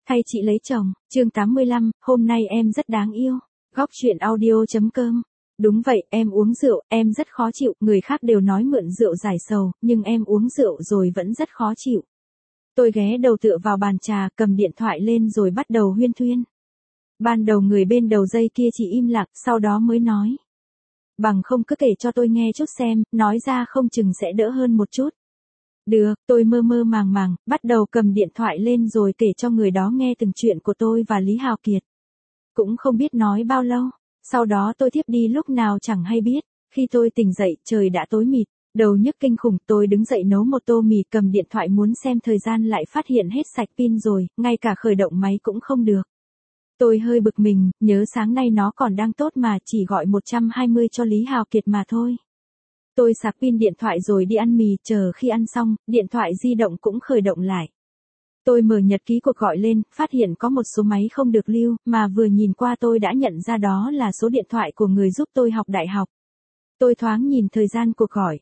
Thay chị lấy chồng, chương 85, hôm nay em rất đáng yêu. Góc chuyện audio.com. Đúng vậy, em uống rượu, em rất khó chịu, người khác đều nói mượn rượu giải sầu, nhưng em uống rượu rồi vẫn rất khó chịu. Tôi ghé đầu tựa vào bàn trà, cầm điện thoại lên rồi bắt đầu huyên thuyên. Ban đầu người bên đầu dây kia chỉ im lặng, sau đó mới nói. Bằng không cứ kể cho tôi nghe chút xem, nói ra không chừng sẽ đỡ hơn một chút. Được, tôi mơ mơ màng màng, bắt đầu cầm điện thoại lên rồi kể cho người đó nghe từng chuyện của tôi và Lý Hào Kiệt. Cũng không biết nói bao lâu, sau đó tôi thiếp đi lúc nào chẳng hay biết. Khi tôi tỉnh dậy, trời đã tối mịt, đầu nhức kinh khủng, tôi đứng dậy nấu một tô mì, cầm điện thoại muốn xem thời gian lại phát hiện hết sạch pin rồi, ngay cả khởi động máy cũng không được. Tôi hơi bực mình, nhớ sáng nay nó còn đang tốt mà, chỉ gọi 120 cho Lý Hào Kiệt mà thôi. Tôi sạc pin điện thoại rồi đi ăn mì, chờ khi ăn xong, điện thoại di động cũng khởi động lại. Tôi mở nhật ký cuộc gọi lên, phát hiện có một số máy không được lưu, mà vừa nhìn qua tôi đã nhận ra đó là số điện thoại của người giúp tôi học đại học. Tôi thoáng nhìn thời gian cuộc gọi,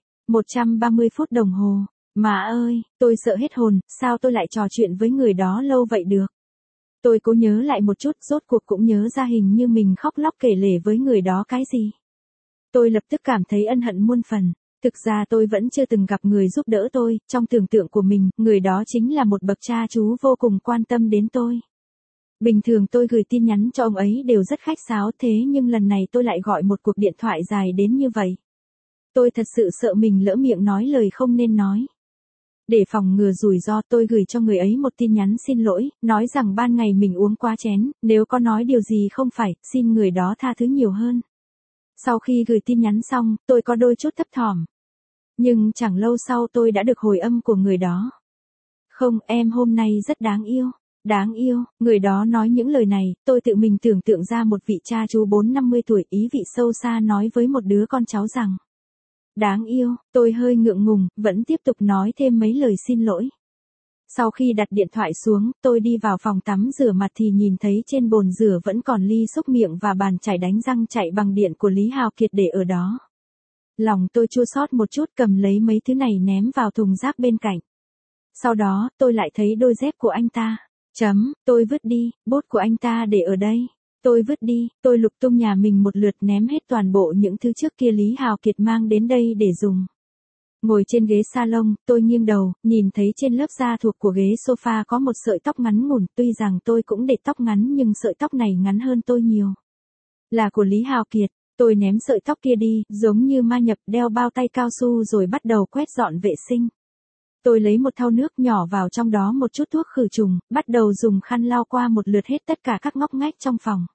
130 phút đồng hồ. Mà ơi, tôi sợ hết hồn, sao tôi lại trò chuyện với người đó lâu vậy được? Tôi cố nhớ lại một chút, rốt cuộc cũng nhớ ra hình như mình khóc lóc kể lể với người đó cái gì. Tôi lập tức cảm thấy ân hận muôn phần. Thực ra tôi vẫn chưa từng gặp người giúp đỡ tôi, trong tưởng tượng của mình, người đó chính là một bậc cha chú vô cùng quan tâm đến tôi. Bình thường tôi gửi tin nhắn cho ông ấy đều rất khách sáo, thế nhưng lần này tôi lại gọi một cuộc điện thoại dài đến như vậy. Tôi thật sự sợ mình lỡ miệng nói lời không nên nói. Để phòng ngừa rủi ro, tôi gửi cho người ấy một tin nhắn xin lỗi, nói rằng ban ngày mình uống quá chén, nếu có nói điều gì không phải, xin người đó tha thứ nhiều hơn. Sau khi gửi tin nhắn xong, tôi có đôi chút thấp thỏm. Nhưng chẳng lâu sau tôi đã được hồi âm của người đó. Không, em hôm nay rất đáng yêu. Đáng yêu, người đó nói những lời này, tôi tự mình tưởng tượng ra một vị cha chú 4-50 tuổi, ý vị sâu xa nói với một đứa con cháu rằng. Đáng yêu, tôi hơi ngượng ngùng, vẫn tiếp tục nói thêm mấy lời xin lỗi. Sau khi đặt điện thoại xuống, tôi đi vào phòng tắm rửa mặt thì nhìn thấy trên bồn rửa vẫn còn ly xúc miệng và bàn chải đánh răng chạy bằng điện của Lý Hào Kiệt để ở đó. Lòng tôi chua xót một chút, cầm lấy mấy thứ này ném vào thùng rác bên cạnh. Sau đó, tôi lại thấy đôi dép của anh ta. Tôi vứt đi, bốt của anh ta để ở đây. Tôi vứt đi, tôi lục tung nhà mình một lượt ném hết toàn bộ những thứ trước kia Lý Hào Kiệt mang đến đây để dùng. Ngồi trên ghế salon, tôi nghiêng đầu, nhìn thấy trên lớp da thuộc của ghế sofa có một sợi tóc ngắn ngủn, tuy rằng tôi cũng để tóc ngắn nhưng sợi tóc này ngắn hơn tôi nhiều. Là của Lý Hào Kiệt, tôi ném sợi tóc kia đi, giống như ma nhập, đeo bao tay cao su rồi bắt đầu quét dọn vệ sinh. Tôi lấy một thau nước nhỏ vào trong đó một chút thuốc khử trùng, bắt đầu dùng khăn lau qua một lượt hết tất cả các ngóc ngách trong phòng.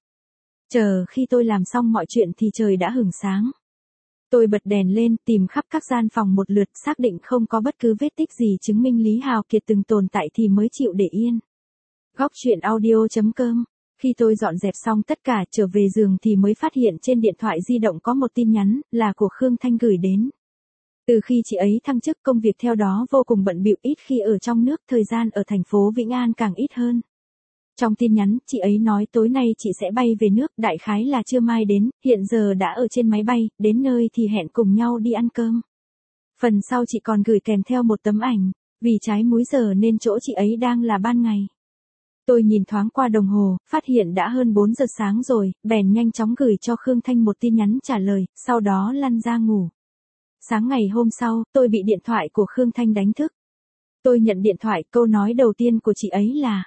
Chờ khi tôi làm xong mọi chuyện thì trời đã hửng sáng. Tôi bật đèn lên, tìm khắp các gian phòng một lượt, xác định không có bất cứ vết tích gì chứng minh Lý Hào Kiệt từng tồn tại thì mới chịu để yên. Góc chuyện audio.com. Khi tôi dọn dẹp xong tất cả trở về giường thì mới phát hiện trên điện thoại di động có một tin nhắn, là của Khương Thanh gửi đến. Từ khi chị ấy thăng chức, công việc theo đó vô cùng bận bịu, ít khi ở trong nước, thời gian ở thành phố Vĩnh An càng ít hơn. Trong tin nhắn, chị ấy nói tối nay chị sẽ bay về nước, đại khái là trưa mai đến, hiện giờ đã ở trên máy bay, đến nơi thì hẹn cùng nhau đi ăn cơm. Phần sau chị còn gửi kèm theo một tấm ảnh, vì trái múi giờ nên chỗ chị ấy đang là ban ngày. Tôi nhìn thoáng qua đồng hồ, phát hiện đã hơn 4 giờ sáng rồi, bèn nhanh chóng gửi cho Khương Thanh một tin nhắn trả lời, sau đó lăn ra ngủ. Sáng ngày hôm sau, tôi bị điện thoại của Khương Thanh đánh thức. Tôi nhận điện thoại, câu nói đầu tiên của chị ấy là: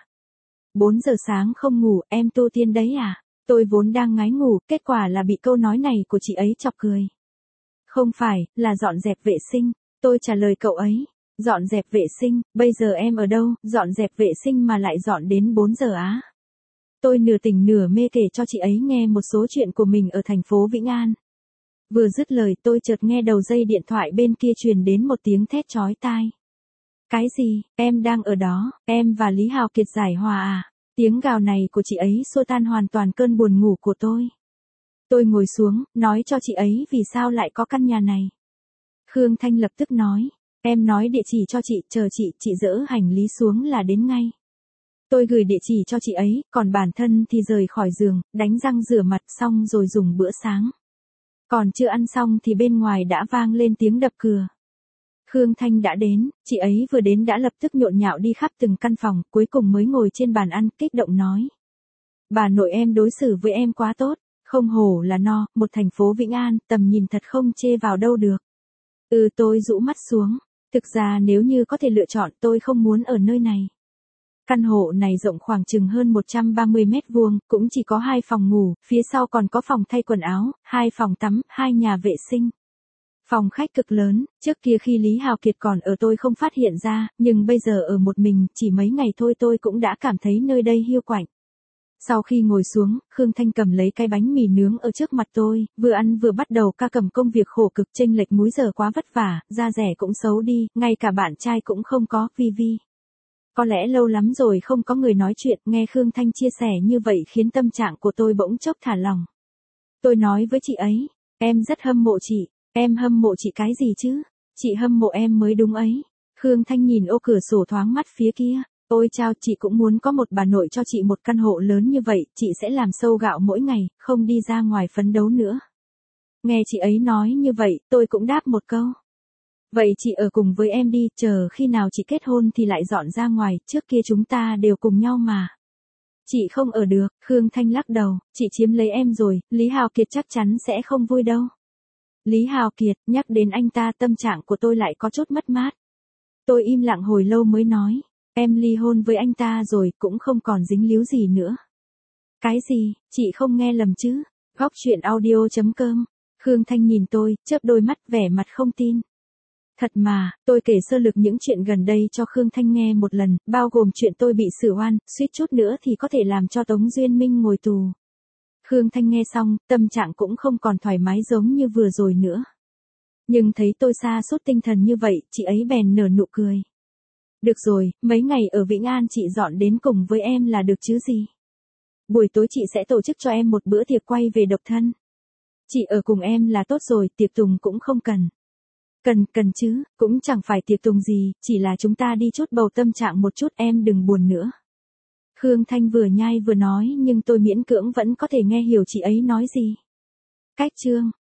4 giờ sáng không ngủ, em tu tiên đấy à? Tôi vốn đang ngái ngủ, kết quả là bị câu nói này của chị ấy chọc cười. Không phải, là dọn dẹp vệ sinh. Tôi trả lời cậu ấy. Dọn dẹp vệ sinh, bây giờ em ở đâu, dọn dẹp vệ sinh mà lại dọn đến 4 giờ á? Tôi nửa tỉnh nửa mê kể cho chị ấy nghe một số chuyện của mình ở thành phố Vĩnh An. Vừa dứt lời tôi chợt nghe đầu dây điện thoại bên kia truyền đến một tiếng thét chói tai. Cái gì, em đang ở đó, em và Lý Hào Kiệt giải hòa à? Tiếng gào này của chị ấy xua tan hoàn toàn cơn buồn ngủ của tôi. Tôi ngồi xuống, nói cho chị ấy vì sao lại có căn nhà này. Khương Thanh lập tức nói, em nói địa chỉ cho chị, chờ chị dỡ hành lý xuống là đến ngay. Tôi gửi địa chỉ cho chị ấy, còn bản thân thì rời khỏi giường, đánh răng rửa mặt xong rồi dùng bữa sáng. Còn chưa ăn xong thì bên ngoài đã vang lên tiếng đập cửa. Khương Thanh đã đến, chị ấy vừa đến đã lập tức nhộn nhạo đi khắp từng căn phòng, cuối cùng mới ngồi trên bàn ăn, kích động nói. Bà nội em đối xử với em quá tốt, không hổ là no, một thành phố Vĩnh An, tầm nhìn thật không chê vào đâu được. Tôi rũ mắt xuống, thực ra nếu như có thể lựa chọn tôi không muốn ở nơi này. Căn hộ này rộng khoảng chừng hơn 130 mét vuông, cũng chỉ có 2 phòng ngủ, phía sau còn có phòng thay quần áo, 2 phòng tắm, 2 nhà vệ sinh. Phòng khách cực lớn, trước kia khi Lý Hào Kiệt còn ở tôi không phát hiện ra, nhưng bây giờ ở một mình, chỉ mấy ngày thôi tôi cũng đã cảm thấy nơi đây hiu quạnh. Sau khi ngồi xuống, Khương Thanh cầm lấy cái bánh mì nướng ở trước mặt tôi, vừa ăn vừa bắt đầu ca cầm công việc khổ cực, chênh lệch múi giờ quá vất vả, da rẻ cũng xấu đi, ngay cả bạn trai cũng không có, Vi. Có lẽ lâu lắm rồi không có người nói chuyện, nghe Khương Thanh chia sẻ như vậy khiến tâm trạng của tôi bỗng chốc thả lỏng. Tôi nói với chị ấy, em rất hâm mộ chị, em hâm mộ chị cái gì chứ? Chị hâm mộ em mới đúng ấy. Khương Thanh nhìn ô cửa sổ thoáng mắt phía kia. Ôi chao, chị cũng muốn có một bà nội cho chị một căn hộ lớn như vậy, chị sẽ làm xâu gạo mỗi ngày, không đi ra ngoài phấn đấu nữa. Nghe chị ấy nói như vậy, tôi cũng đáp một câu. Vậy chị ở cùng với em đi, chờ khi nào chị kết hôn thì lại dọn ra ngoài, trước kia chúng ta đều cùng nhau mà. Chị không ở được, Khương Thanh lắc đầu, chị chiếm lấy em rồi, Lý Hào Kiệt chắc chắn sẽ không vui đâu. Lý Hào Kiệt, nhắc đến anh ta tâm trạng của tôi lại có chút mất mát. Tôi im lặng hồi lâu mới nói, em ly hôn với anh ta rồi, cũng không còn dính líu gì nữa. Cái gì, chị không nghe lầm chứ? Góc chuyện audio.com. Khương Thanh nhìn tôi, chớp đôi mắt vẻ mặt không tin. Thật mà, tôi kể sơ lược những chuyện gần đây cho Khương Thanh nghe một lần, bao gồm chuyện tôi bị xử oan, suýt chút nữa thì có thể làm cho Tống Duyên Minh ngồi tù. Khương Thanh nghe xong, tâm trạng cũng không còn thoải mái giống như vừa rồi nữa. Nhưng thấy tôi sa sút tinh thần như vậy, chị ấy bèn nở nụ cười. Được rồi, mấy ngày ở Vĩnh An chị dọn đến cùng với em là được chứ gì. Buổi tối chị sẽ tổ chức cho em một bữa tiệc quay về độc thân. Chị ở cùng em là tốt rồi, tiệc tùng cũng không cần. Cần chứ, cũng chẳng phải tiệc tùng gì, chỉ là chúng ta đi chút bầu tâm trạng một chút, em đừng buồn nữa. Khương Thanh vừa nhai vừa nói nhưng tôi miễn cưỡng vẫn có thể nghe hiểu chị ấy nói gì. Cách chương